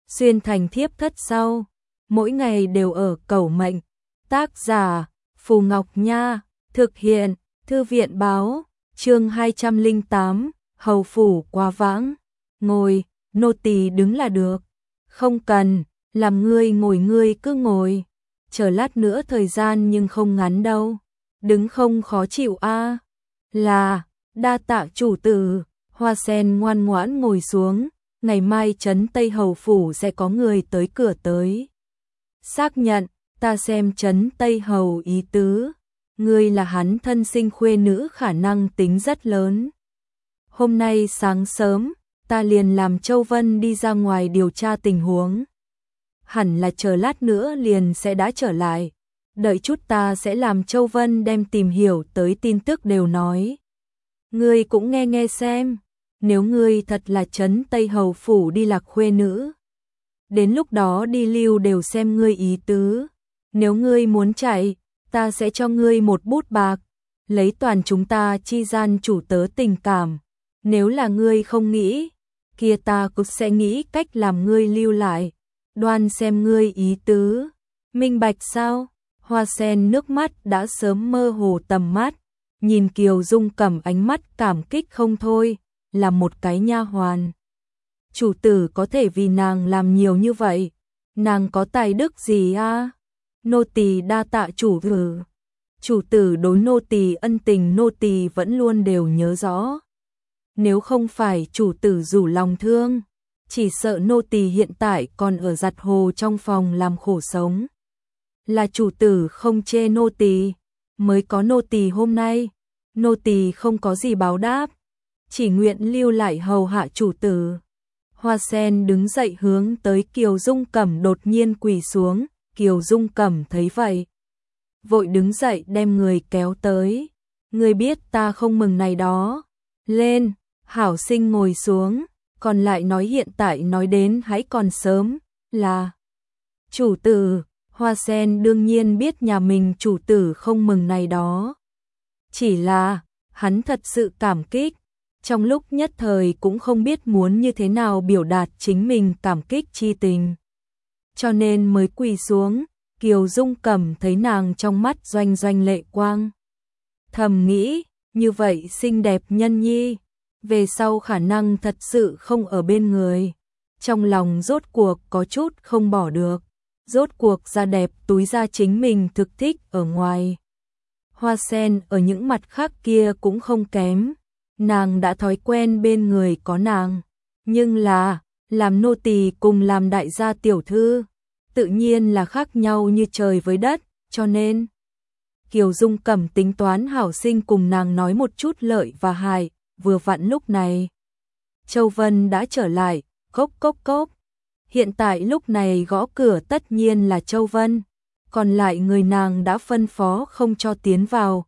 xuyên thành thiếp thất sau, mỗi ngày đều ở cầu mệnh. Tác giả Phù Ngọc Nha, thực hiện Thư viện Báo, chương 208, hầu phủ quá vãng. Ngồi, nô tỳ đứng là được. Không cần, làm ngươi ngồi ngươi cứ ngồi. Chờ lát nữa thời gian nhưng không ngắn đâu. Đứng không khó chịu a. Là, đa tạ chủ tử. Hoa Sen ngoan ngoãn ngồi xuống, ngày mai trấn Tây Hầu phủ sẽ có người tới cửa tới. Xác nhận, ta xem trấn Tây Hầu ý tứ, ngươi là hắn thân sinh khuê nữ khả năng tính rất lớn. Hôm nay sáng sớm, ta liền làm Châu Vân đi ra ngoài điều tra tình huống. Hẳn là chờ lát nữa liền sẽ đã trở lại. Đợi chút ta sẽ làm Châu Vân đem tìm hiểu tới tin tức đều nói. Ngươi cũng nghe nghe xem, nếu ngươi thật là trấn Tây Hầu phủ đi lạc khuê nữ, đến lúc đó đi lưu đều xem ngươi ý tứ. Nếu ngươi muốn chạy, ta sẽ cho ngươi một bút bạc, lấy toàn chúng ta chi gian chủ tớ tình cảm. Nếu là ngươi không nghĩ, kia ta cũng sẽ nghĩ cách làm ngươi lưu lại, đoan xem ngươi ý tứ. Minh bạch sao? Hoa Sen nước mắt đã sớm mơ hồ tầm mắt, nhìn Kiều Dung Cẩm ánh mắt cảm kích không thôi, là một cái nha hoàn. Chủ tử có thể vì nàng làm nhiều như vậy, nàng có tài đức gì a? Nô tỳ đa tạ chủ tử. Chủ tử đối nô tỳ ân tình nô tỳ vẫn luôn đều nhớ rõ. Nếu không phải chủ tử rủ lòng thương, chỉ sợ nô tỳ hiện tại còn ở giặt hồ trong phòng làm khổ sống. Là chủ tử không chê nô tỳ, mới có nô tỳ hôm nay. Nô tỳ không có gì báo đáp, chỉ nguyện lưu lại hầu hạ chủ tử. Hoa Sen đứng dậy hướng tới Kiều Dung Cẩm đột nhiên quỳ xuống. Kiều Dung Cẩm thấy vậy, vội đứng dậy đem người kéo tới. Ngươi biết ta không mừng này đó. Lên, hảo sinh ngồi xuống, còn lại nói hiện tại nói đến hãy còn sớm, là chủ tử. Hoa Sen đương nhiên biết nhà mình chủ tử không mừng này đó. Chỉ là, hắn thật sự cảm kích, trong lúc nhất thời cũng không biết muốn như thế nào biểu đạt chính mình cảm kích chi tình. Cho nên mới quỳ xuống. Kiều Dung Cẩm thấy nàng trong mắt doanh doanh lệ quang, thầm nghĩ, như vậy xinh đẹp nhân nhi, về sau khả năng thật sự không ở bên người. Trong lòng rốt cuộc có chút không bỏ được, rốt cuộc da đẹp túi da chính mình thực thích ở ngoài. Hoa Sen ở những mặt khác kia cũng không kém, nàng đã thói quen bên người có nàng, nhưng là, làm nô tỳ cùng làm đại gia tiểu thư, tự nhiên là khác nhau như trời với đất, cho nên Kiều Dung Cẩm tính toán hảo sinh cùng nàng nói một chút lợi và hại. Vừa vặn lúc này Châu Vân đã trở lại, cốc cốc cốc. Hiện tại lúc này gõ cửa tất nhiên là Châu Vân, còn lại người nàng đã phân phó không cho tiến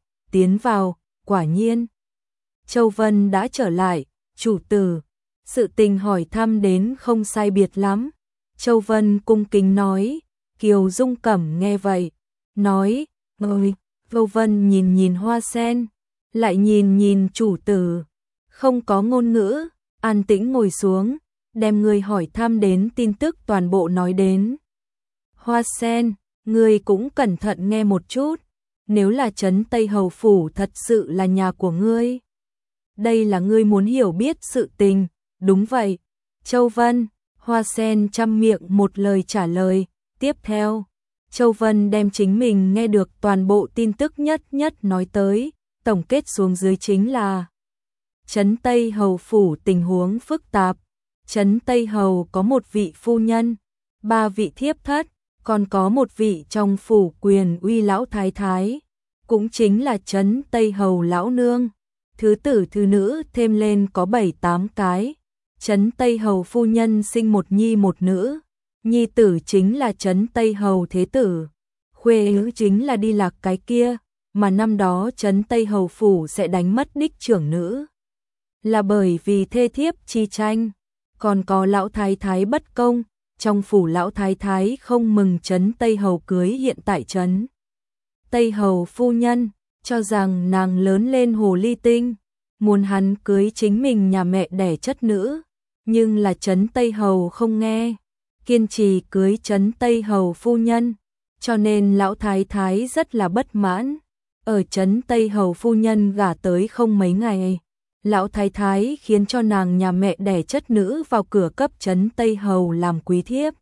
vào, quả nhiên Châu Vân đã trở lại. Chủ tử, sự tình hỏi thăm đến không sai biệt lắm. Châu Vân cung kính nói. Kiều Dung Cẩm nghe vậy, nói, ơi. Châu Vân nhìn nhìn Hoa Sen, lại nhìn nhìn chủ tử, không có ngôn ngữ, an tĩnh ngồi xuống, đem người hỏi thăm đến tin tức toàn bộ nói đến. Hoa Sen, ngươi cũng cẩn thận nghe một chút, nếu là trấn Tây Hầu phủ thật sự là nhà của ngươi, đây là ngươi muốn hiểu biết sự tình. Đúng vậy, Châu Vân. Hoa Sen chăm miệng một lời trả lời. Tiếp theo, Châu Vân đem chính mình nghe được toàn bộ tin tức nhất nhất nói tới, tổng kết xuống dưới chính là trấn Tây Hầu phủ tình huống phức tạp. Trấn Tây Hầu có một vị phu nhân, 3 vị thiếp thất, còn có một vị trong phủ quyền uy lão thái thái, cũng chính là trấn Tây Hầu lão nương. Thứ tử thứ nữ thêm lên có 7-8 cái. Trấn Tây Hầu phu nhân sinh một nhi một nữ, nhi tử chính là trấn Tây Hầu thế tử, khuê nữ chính là đi lạc cái kia, mà năm đó trấn Tây Hầu phủ sẽ đánh mất đích trưởng nữ, là bởi vì thê thiếp chi tranh. Còn có lão thái thái bất công, trong phủ lão thái thái không mừng trấn Tây Hầu cưới hiện tại trấn Tây Hầu phu nhân, cho rằng nàng lớn lên hồ ly tinh, muốn hắn cưới chính mình nhà mẹ đẻ chất nữ, nhưng là trấn Tây Hầu không nghe. kiên trì cưới Trấn Tây Hầu phu nhân, cho nên lão thái thái rất là bất mãn. Ở Trấn Tây Hầu phu nhân gả tới không mấy ngày, lão thái thái khiến cho nàng nhà mẹ đẻ chất nữ vào cửa cấp Trấn Tây Hầu làm quý thiếp.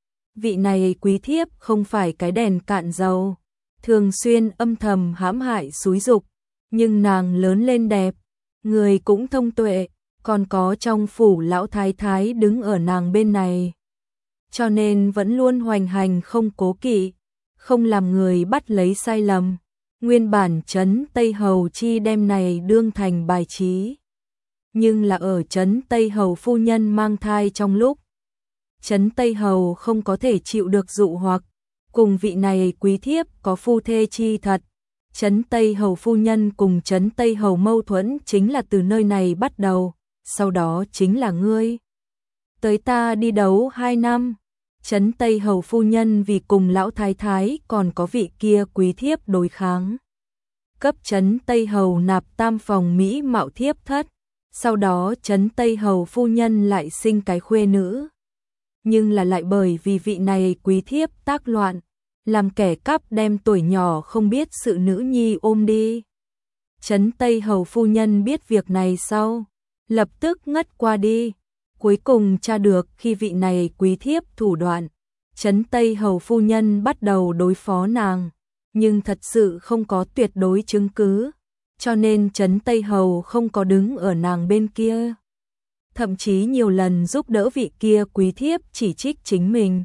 Vị này quý thiếp không phải cái đèn cạn dầu, thường xuyên âm thầm hãm hại xúi giục, nhưng nàng lớn lên đẹp, người cũng thông tuệ, còn có trong phủ lão thái thái đứng ở nàng bên này. Cho nên vẫn luôn hoành hành không cố kỵ, không làm người bắt lấy sai lầm. Nguyên bản Trấn Tây Hầu chi đem này đương thành bài trí. Nhưng là ở Trấn Tây Hầu phu nhân mang thai trong lúc, Trấn Tây Hầu không có thể chịu được dụ hoặc, cùng vị này quý thiếp có phu thê chi thật. Trấn Tây Hầu phu nhân cùng Trấn Tây Hầu mâu thuẫn chính là từ nơi này bắt đầu, sau đó chính là ngươi tới ta đi đấu 2 năm. Trấn Tây Hầu phu nhân vì cùng lão thái thái còn có vị kia quý thiếp đối kháng, cấp Trấn Tây Hầu nạp tam phòng mỹ mạo thiếp thất, sau đó Trấn Tây Hầu phu nhân lại sinh cái khuê nữ. Nhưng là lại bởi vì vị này quý thiếp tác loạn, làm kẻ cắp đem tuổi nhỏ không biết sự nữ nhi ôm đi. Trấn Tây Hầu phu nhân biết việc này sau, lập tức ngất qua đi. Cuối cùng tra được khi vị này quý thiếp thủ đoạn, Trấn Tây Hầu phu nhân bắt đầu đối phó nàng, nhưng thật sự không có tuyệt đối chứng cứ, cho nên Trấn Tây Hầu không có đứng ở nàng bên kia. Thậm chí nhiều lần giúp đỡ vị kia quý thiếp chỉ trích chính mình.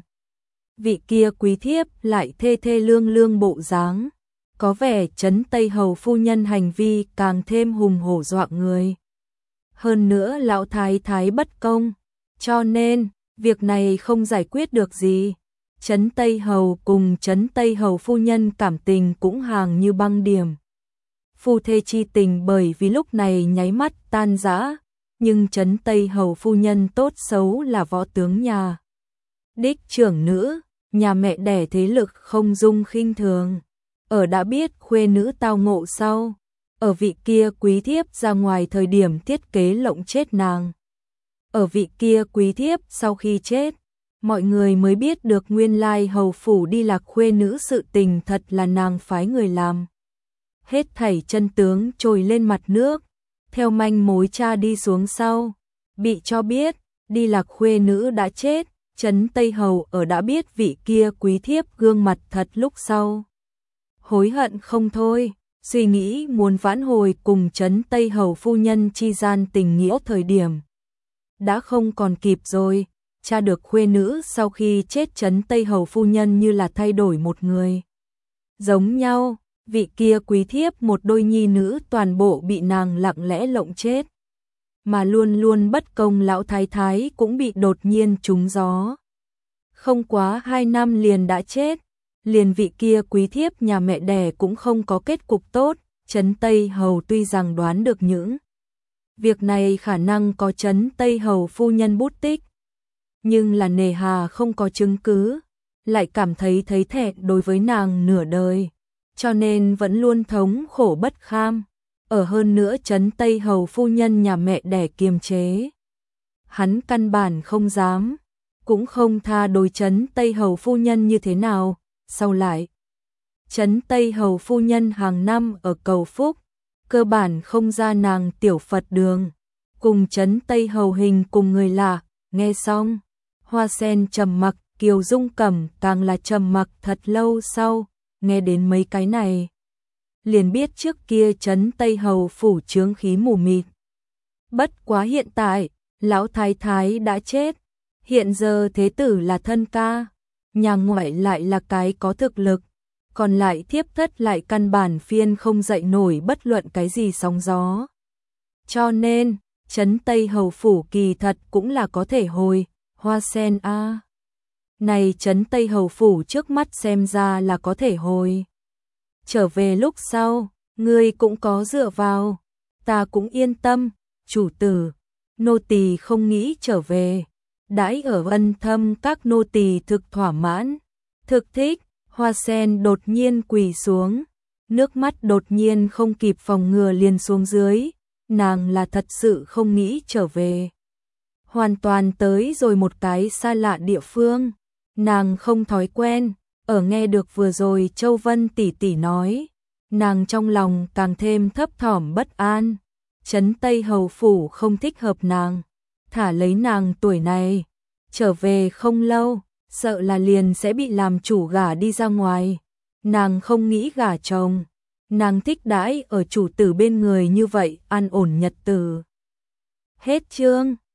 Vị kia quý thiếp lại thê thê lương lương bộ dáng, có vẻ Trấn Tây Hầu phu nhân hành vi càng thêm hùng hổ dọa người. Hơn nữa lão thái thái bất công, cho nên việc này không giải quyết được gì. Trấn Tây Hầu cùng Trấn Tây Hầu phu nhân cảm tình cũng hàng như băng điểm. Phu thê chi tình bởi vì lúc này nháy mắt tan rã, nhưng Trấn Tây Hầu phu nhân tốt xấu là võ tướng nhà đích trưởng nữ, nhà mẹ đẻ thế lực không dung khinh thường. Ở đã biết khuê nữ tao ngộ sau, ở vị kia quý thiếp ra ngoài thời điểm thiết kế lộng chết nàng. Ở vị kia quý thiếp sau khi chết, mọi người mới biết được nguyên lai hầu phủ đi lạc khuê nữ sự tình thật là nàng phái người làm. Hết thảy chân tướng trồi lên mặt nước, theo manh mối tra đi xuống sau, bị cho biết, đi lạc khuê nữ đã chết. Trấn Tây Hầu ở đã biết vị kia quý thiếp gương mặt thật lúc sau, hối hận không thôi, suy nghĩ muốn vãn hồi cùng Trấn Tây Hầu phu nhân chi gian tình nghĩa thời điểm. Đã không còn kịp rồi, tra được khuê nữ sau khi chết Trấn Tây Hầu phu nhân như là thay đổi một người. Giống nhau, vị kia quý thiếp một đôi nhi nữ toàn bộ bị nàng lặng lẽ lộng chết. Mà luôn luôn bất công lão thái thái cũng bị đột nhiên trúng gió. Không quá 2 năm liền đã chết, liền vị kia quý thiếp nhà mẹ đẻ cũng không có kết cục tốt. Trấn Tây Hầu tuy rằng đoán được những việc này khả năng có Trấn Tây Hầu phu nhân bút tích, nhưng là nề hà không có chứng cứ, lại cảm thấy thẹn đối với nàng nửa đời, cho nên vẫn luôn thống khổ bất kham. Ở hơn nữa Trấn Tây Hầu phu nhân nhà mẹ đẻ kiềm chế, hắn căn bản không dám, cũng không tha đối Trấn Tây Hầu phu nhân như thế nào. Sau lại, Trấn Tây Hầu phu nhân hàng năm ở cầu phúc, cơ bản không ra nàng tiểu Phật đường, cùng Trấn Tây Hầu hình cùng người lạ. Nghe xong, Hoa Sen trầm mặc, Kiều Dung Cẩm càng là trầm mặc thật lâu sau, nghe đến mấy cái này, liền biết trước kia Trấn Tây Hầu phủ chướng khí mù mịt. Bất quá hiện tại, lão thái thái đã chết, hiện giờ thế tử là thân ca, nhà ngoại lại là cái có thực lực, còn lại thiếp thất lại căn bản phiên không dậy nổi bất luận cái gì sóng gió. Cho nên, Trấn Tây Hầu phủ kỳ thật cũng là có thể hồi. Hoa Sen a, này Trấn Tây Hầu phủ trước mắt xem ra là có thể hồi. Trở về lúc sau, ngươi cũng có dựa vào, ta cũng yên tâm. Chủ tử, nô tỳ không nghĩ trở về, đãi ở Ân Thâm các nô tỳ thực thỏa mãn, thực thích. Hoa Sen đột nhiên quỳ xuống, nước mắt đột nhiên không kịp phòng ngừa liền xuống dưới, nàng là thật sự không nghĩ trở về. hoàn toàn tới rồi một cái xa lạ địa phương, nàng không thói quen, ở nghe được vừa rồi Châu Vân tỷ tỷ nói, nàng trong lòng càng thêm thấp thỏm bất an, Trấn Tây Hầu phủ không thích hợp nàng, thả lấy nàng tuổi này, trở về không lâu, sợ là liền sẽ bị làm chủ gả đi ra ngoài, nàng không nghĩ gả chồng, nàng thích đãi ở chủ tử bên người như vậy, an ổn nhật tử. Hết chương.